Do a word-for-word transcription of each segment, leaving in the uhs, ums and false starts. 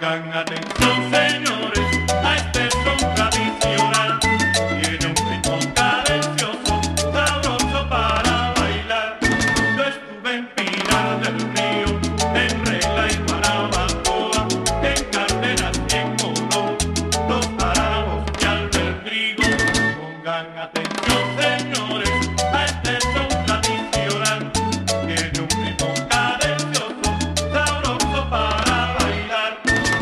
Pongan atención, señores, a este son tradicional. Tiene un ritmo cadencioso, sabroso para bailar. Yo estuve en Pinar del Río, en Regla y Guanabacoa, en Cárdenas y en Colón, Los Páramos y Albert. Pongan atención, señores, a este son tradicional. Tiene un ritmo cadencioso, sabroso para bailar.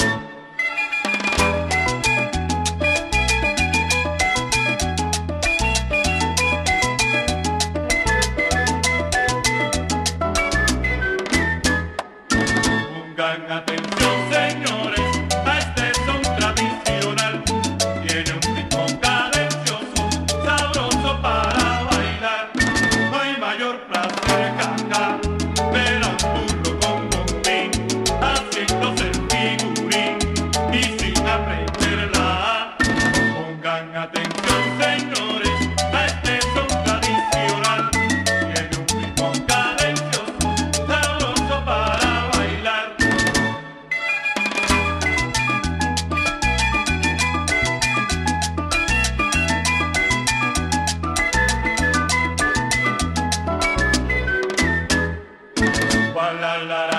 Pongan atención, señores, a este son tradicional. Tiene un ritmo cadencioso, sabroso para bailar. No hay mayor placer que acá ver a un burro con bombín haciéndose el figurín y sin aprender la A. Pongan atención, señores, a este son tradicional. Tiene un ritmo cadencioso, sabroso para bailar. La la la